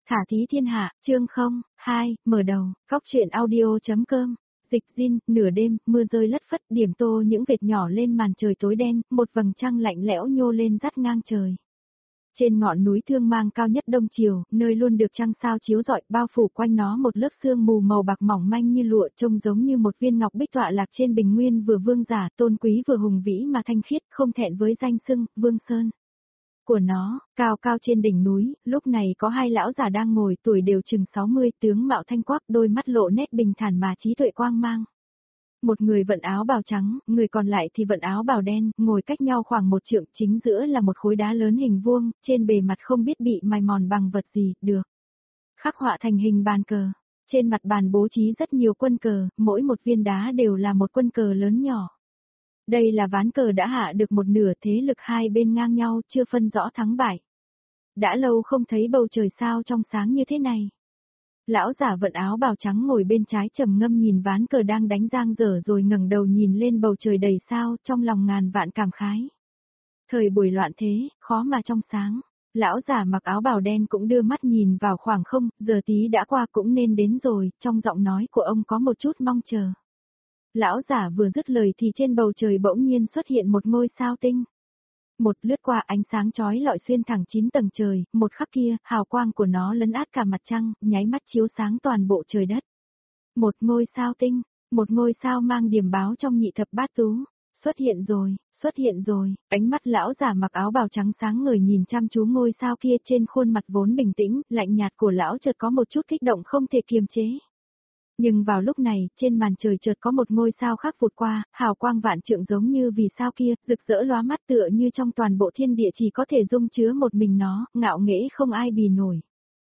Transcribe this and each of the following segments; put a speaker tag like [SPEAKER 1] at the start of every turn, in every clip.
[SPEAKER 1] Thả thí thiên hạ, chương 2, mở đầu, góc truyện audio.com. Dịch Jin, nửa đêm, mưa rơi lất phất, điểm tô những vệt nhỏ lên màn trời tối đen, một vầng trăng lạnh lẽo nhô lên dắt ngang trời. Trên ngọn núi Thương Mang cao nhất Đông Triều, nơi luôn được trăng sao chiếu rọi, bao phủ quanh nó một lớp sương mù màu bạc mỏng manh như lụa, trông giống như một viên ngọc bích tọa lạc trên bình nguyên, vừa vương giả, tôn quý vừa hùng vĩ mà thanh khiết, không thẹn với danh xưng Vương Sơn của nó. Cao cao trên đỉnh núi, lúc này có hai lão già đang ngồi, tuổi đều chừng 60, tướng mạo thanh quắc, đôi mắt lộ nét bình thản mà trí tuệ quang mang. Một người vận áo bào trắng, người còn lại thì vận áo bào đen, ngồi cách nhau khoảng 1 trượng, chính giữa là một khối đá lớn hình vuông, trên bề mặt không biết bị mài mòn bằng vật gì, được khắc họa thành hình bàn cờ. Trên mặt bàn bố trí rất nhiều quân cờ, mỗi một viên đá đều là một quân cờ lớn nhỏ. Đây là ván cờ đã hạ được một nửa, thế lực hai bên ngang nhau, chưa phân rõ thắng bại. Đã lâu không thấy bầu trời sao trong sáng như thế này. Lão giả vận áo bào trắng ngồi bên trái trầm ngâm nhìn ván cờ đang đánh giang dở, rồi ngẩng đầu nhìn lên bầu trời đầy sao, trong lòng ngàn vạn cảm khái. Thời buổi loạn thế, khó mà trong sáng. Lão giả mặc áo bào đen cũng đưa mắt nhìn vào khoảng không, giờ tí đã qua cũng nên đến rồi, trong giọng nói của ông có một chút mong chờ. Lão giả vừa dứt lời thì trên bầu trời bỗng nhiên xuất hiện một ngôi sao tinh. Một lướt qua, ánh sáng chói lọi xuyên thẳng 9 tầng trời, một khắc kia, hào quang của nó lấn át cả mặt trăng, nháy mắt chiếu sáng toàn bộ trời đất. Một ngôi sao tinh, một ngôi sao mang điểm báo trong nhị thập bát tú. Xuất hiện rồi, ánh mắt lão giả mặc áo bào trắng sáng ngời nhìn chăm chú ngôi sao kia, trên khuôn mặt vốn bình tĩnh, lạnh nhạt của lão chợt có một chút kích động không thể kiềm chế. Nhưng vào lúc này, trên màn trời chợt có một ngôi sao khác vụt qua, hào quang vạn trượng giống như vì sao kia, rực rỡ lóa mắt tựa như trong toàn bộ thiên địa chỉ có thể dung chứa một mình nó, ngạo nghễ không ai bì nổi.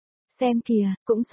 [SPEAKER 1] Xem kìa, cũng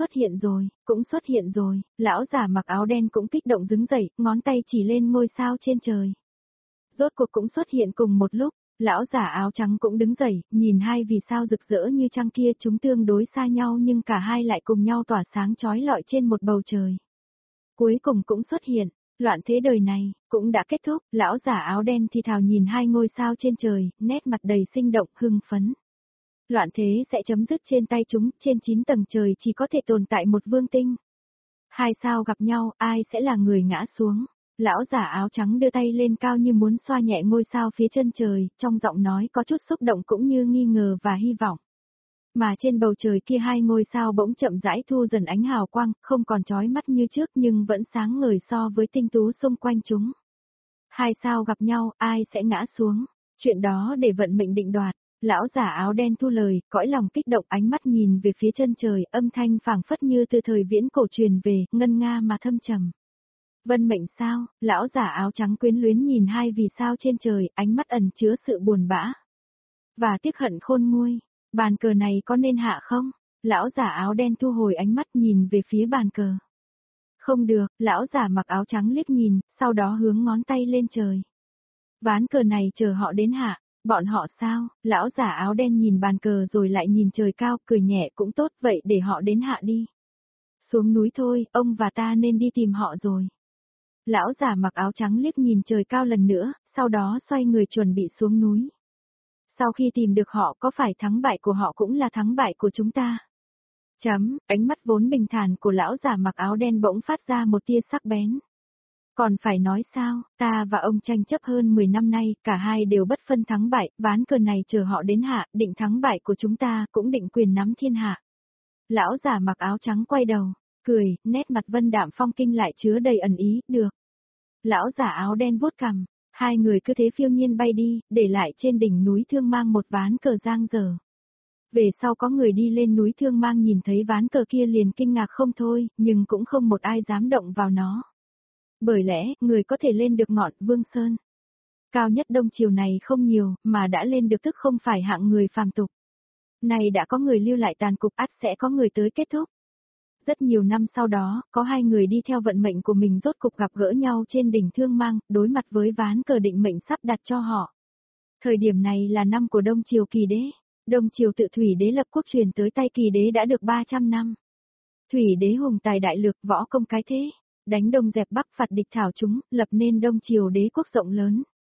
[SPEAKER 1] xuất hiện rồi, lão giả mặc áo đen cũng kích động đứng dậy, ngón tay chỉ lên ngôi sao trên trời. Rốt cuộc cũng xuất hiện cùng một lúc, lão giả áo trắng cũng đứng dậy, nhìn hai vì sao rực rỡ như trăng kia, chúng tương đối xa nhau nhưng cả hai lại cùng nhau tỏa sáng chói lọi trên một bầu trời. Cuối cùng cũng xuất hiện, loạn thế đời này, cũng đã kết thúc, lão giả áo đen thì thào nhìn hai ngôi sao trên trời, nét mặt đầy sinh động, hưng phấn. Loạn thế sẽ chấm dứt trên tay chúng, trên 9 tầng trời chỉ có thể tồn tại một vương tinh. Hai sao gặp nhau, ai sẽ là người ngã xuống? Lão giả áo trắng đưa tay lên cao như muốn xoa nhẹ ngôi sao phía chân trời, trong giọng nói có chút xúc động cũng như nghi ngờ và hy vọng. Mà trên bầu trời kia hai ngôi sao bỗng chậm rãi thu dần ánh hào quang, không còn chói mắt như trước nhưng vẫn sáng ngời so với tinh tú xung quanh chúng. Hai sao gặp nhau, ai sẽ ngã xuống? Chuyện đó để vận mệnh định đoạt. Lão giả áo đen thu lời, cõi lòng kích động, ánh mắt nhìn về phía chân trời, âm thanh phảng phất như từ thời viễn cổ truyền về, ngân nga mà thâm trầm. Vân mệnh sao? Lão giả áo trắng quyến luyến nhìn hai vì sao trên trời, ánh mắt ẩn chứa sự buồn bã và tiếc hận khôn nguôi. Bàn cờ này có nên hạ không? Lão giả áo đen thu hồi ánh mắt nhìn về phía bàn cờ. Không được, lão giả mặc áo trắng liếc nhìn, sau đó hướng ngón tay lên trời. Ván cờ này chờ họ đến hạ, bọn họ sao? Lão giả áo đen nhìn bàn cờ rồi lại nhìn trời cao, cười nhẹ, cũng tốt, vậy để họ đến hạ đi. Xuống núi thôi, ông và ta nên đi tìm họ rồi. Lão giả mặc áo trắng liếc nhìn trời cao lần nữa, sau đó xoay người chuẩn bị xuống núi. Sau khi tìm được họ, có phải thắng bại của họ cũng là thắng bại của chúng ta? Ánh mắt vốn bình thản của lão giả mặc áo đen bỗng phát ra một tia sắc bén. Còn phải nói sao, ta và ông tranh chấp hơn 10 năm nay, cả hai đều bất phân thắng bại, ván cờ này chờ họ đến hạ, định thắng bại của chúng ta, cũng định quyền nắm thiên hạ. Lão giả mặc áo trắng quay đầu, cười, nét mặt vân đạm phong kinh lại chứa đầy ẩn ý, được. Lão giả áo đen vuốt cằm, hai người cứ thế phiêu nhiên bay đi, để lại trên đỉnh núi Thương Mang một ván cờ giang dở. Về sau có người đi lên núi Thương Mang nhìn thấy ván cờ kia liền kinh ngạc không thôi, nhưng cũng không một ai dám động vào nó. Bởi lẽ, người có thể lên được ngọn Vương Sơn cao nhất Đông Triều này không nhiều, mà đã lên được tức không phải hạng người phàm tục. Này đã có người lưu lại tàn cục, ắt sẽ có người tới kết thúc. Rất nhiều năm sau đó, có hai người đi theo vận mệnh của mình rốt cục gặp gỡ nhau trên đỉnh Thương Mang, đối mặt với ván cờ định mệnh sắp đặt cho họ. Thời điểm này là năm của Đông Triều Kỳ Đế. Đông Triều tự Thủy Đế lập quốc truyền tới tay Kỳ Đế đã được 300 năm. Thủy Đế hùng tài đại lược, võ công cái thế, đánh đông dẹp bắc phạt địch thảo chúng, lập nên Đông Triều Đế quốc rộng lớn.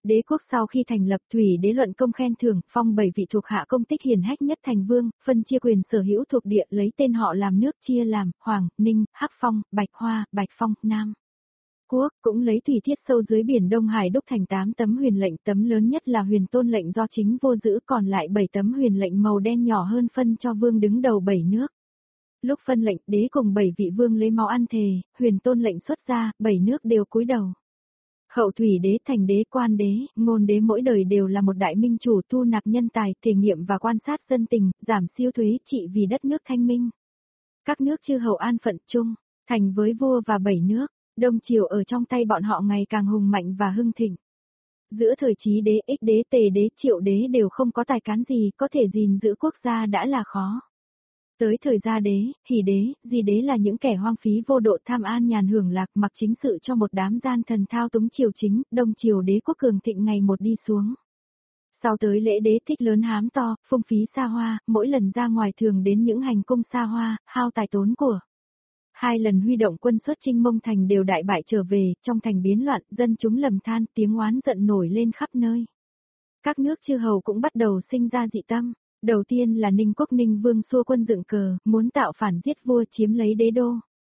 [SPEAKER 1] Đế quốc sau khi thành lập, Thủy Đế luận công khen thưởng, phong 7 vị thuộc hạ công tích hiển hách nhất thành vương, phân chia quyền sở hữu thuộc địa, lấy tên họ làm nước chia làm Hoàng, Ninh, Hắc Phong, Bạch Hoa, Bạch Phong, Nam Quốc, cũng lấy thủy thiết sâu dưới biển Đông Hải đúc thành 8 tấm huyền lệnh, tấm lớn nhất là huyền tôn lệnh do chính vô giữ, còn lại 7 tấm huyền lệnh màu đen nhỏ hơn phân cho vương đứng đầu 7 nước. Lúc phân lệnh, đế cùng 7 vị vương lấy máu ăn thề, huyền tôn lệnh xuất ra, 7 nước đều cúi đầu. Hậu Thủy Đế, Thành Đế, Quan Đế, Ngôn Đế mỗi đời đều là một đại minh chủ thu nạp nhân tài, thể nghiệm và quan sát dân tình, giảm siêu thuế trị vì đất nước thanh minh. Các nước chư hầu an phận chung, thành với vua và 7 nước, Đông Triều ở trong tay bọn họ ngày càng hùng mạnh và hưng thịnh. Giữa thời Chí Đế, Ích Đế, Tề Đế, Triệu Đế đều không có tài cán gì, có thể gìn giữ quốc gia đã là khó. Tới thời Gia Đế, Hỷ Đế, Di Đế là những kẻ hoang phí vô độ tham an nhàn hưởng lạc mặc chính sự cho một đám gian thần thao túng triều chính, Đông Triều Đế quốc cường thịnh ngày một đi xuống. Sau tới Lễ Đế thích lớn hám to, phung phí xa hoa, mỗi lần ra ngoài thường đến những hành cung xa hoa, hao tài tốn của. 2 lần huy động quân xuất chinh Mông Thành đều đại bại trở về, trong thành biến loạn, dân chúng lầm than, tiếng oán giận nổi lên khắp nơi. Các nước chư hầu cũng bắt đầu sinh ra dị tâm. Đầu tiên là Ninh quốc Ninh Vương xua quân dựng cờ, muốn tạo phản giết vua chiếm lấy đế đô.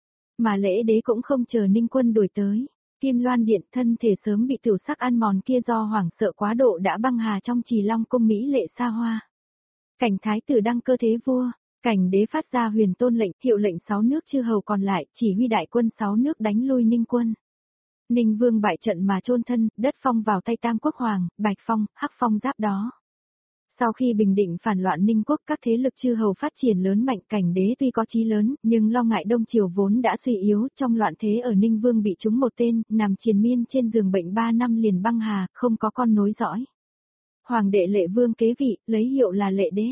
[SPEAKER 1] Mà Lễ Đế cũng không chờ Ninh quân đuổi tới. Kim Loan Điện thân thể sớm bị tiểu sắc ăn mòn kia do hoảng sợ quá độ đã băng hà trong Trì Long cung mỹ lệ xa hoa. Cảnh thái tử đăng cơ thế vua, cảnh đế phát ra huyền tôn lệnh, hiệu lệnh 6 nước chư hầu còn lại, chỉ huy đại quân 6 nước đánh lui Ninh quân. Ninh Vương bại trận mà chôn thân, đất phong vào tay Tam Quốc Hoàng, Bạch Phong, Hắc Phong giáp đó. Sau khi bình định phản loạn Ninh quốc, các thế lực chư hầu phát triển lớn mạnh, cảnh đế tuy có chí lớn, nhưng lo ngại Đông Triều vốn đã suy yếu, trong loạn thế ở Ninh Vương bị trúng một tên, nằm triền miên trên giường bệnh 3 năm liền băng hà, không có con nối dõi. Hoàng đệ Lệ Vương kế vị, lấy hiệu là Lệ Đế.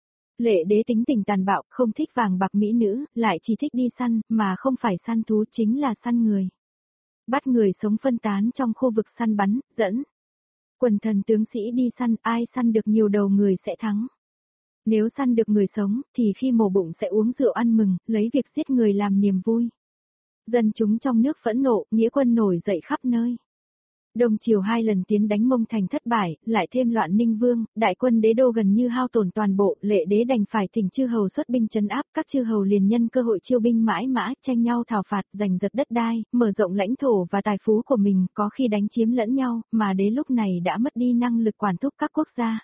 [SPEAKER 1] Lệ Đế tính tình tàn bạo, không thích vàng bạc mỹ nữ, lại chỉ thích đi săn, mà không phải săn thú chính là săn người. Bắt người sống phân tán trong khu vực săn bắn, dẫn. Quần thần tướng sĩ đi săn, ai săn được nhiều đầu người sẽ thắng. Nếu săn được người sống, thì khi mổ bụng sẽ uống rượu ăn mừng, lấy việc giết người làm niềm vui. Dân chúng trong nước phẫn nộ, nghĩa quân nổi dậy khắp nơi. Đông Triều 2 lần tiến đánh Mông Thành thất bại, lại thêm loạn Ninh Vương, đại quân đế đô gần như hao tổn toàn bộ, Lệ Đế đành phải thỉnh chư hầu xuất binh trấn áp, các chư hầu liền nhân cơ hội chiêu binh mãi mã, tranh nhau thảo phạt, giành giật đất đai, mở rộng lãnh thổ và tài phú của mình, có khi đánh chiếm lẫn nhau, mà đế lúc này đã mất đi năng lực quản thúc các quốc gia.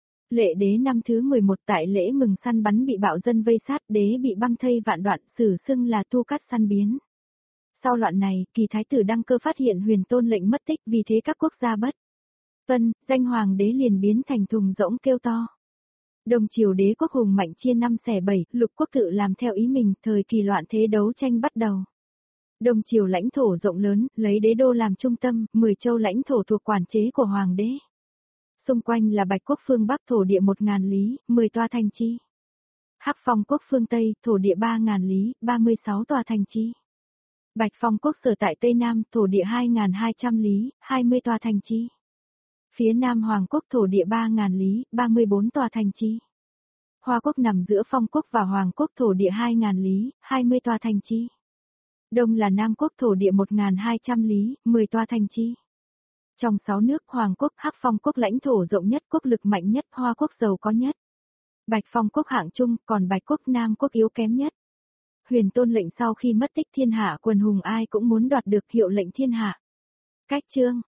[SPEAKER 1] Lệ Đế năm thứ 11 tại lễ mừng săn bắn bị bạo dân vây sát, đế bị băm thây vạn đoạn, sử xưng là tu cắt săn biến. Sau loạn này, Kỳ thái tử đăng cơ phát hiện huyền tôn lệnh mất tích, vì thế các quốc gia bất vân, danh hoàng đế liền biến thành thùng rỗng kêu to. Đông Triều đế quốc hùng mạnh chia 5 xẻ 7, lục quốc tự làm theo ý mình, thời kỳ loạn thế đấu tranh bắt đầu. Đông Triều lãnh thổ rộng lớn, lấy đế đô làm trung tâm, 10 châu lãnh thổ thuộc quản chế của hoàng đế. Xung quanh là Bạch quốc phương Bắc thổ địa 1.000 lý, 10 tòa thành trì. Hắc Phong quốc phương Tây, thổ địa 3.000 lý, 36 tòa thành trì. Bạch Phong quốc sở tại Tây Nam, thổ địa 2.200 lý, 20 tòa thành trì. Phía Nam Hoàng quốc thổ địa 3.000 lý, 34 tòa thành trì. Hoa quốc nằm giữa Phong quốc và Hoàng quốc thổ địa 2.000 lý, 20 tòa thành trì. Đông là Nam quốc thổ địa 1.200 lý, 10 tòa thành trì. Trong 6 nước Hoàng quốc, Hắc Phong quốc lãnh thổ rộng nhất, quốc lực mạnh nhất, Hoa quốc giàu có nhất. Bạch Phong quốc hạng trung, còn Bạch quốc Nam quốc yếu kém nhất. Huyền tôn lệnh sau khi mất tích thiên hạ, quần hùng ai cũng muốn đoạt được hiệu lệnh thiên hạ. Cách chương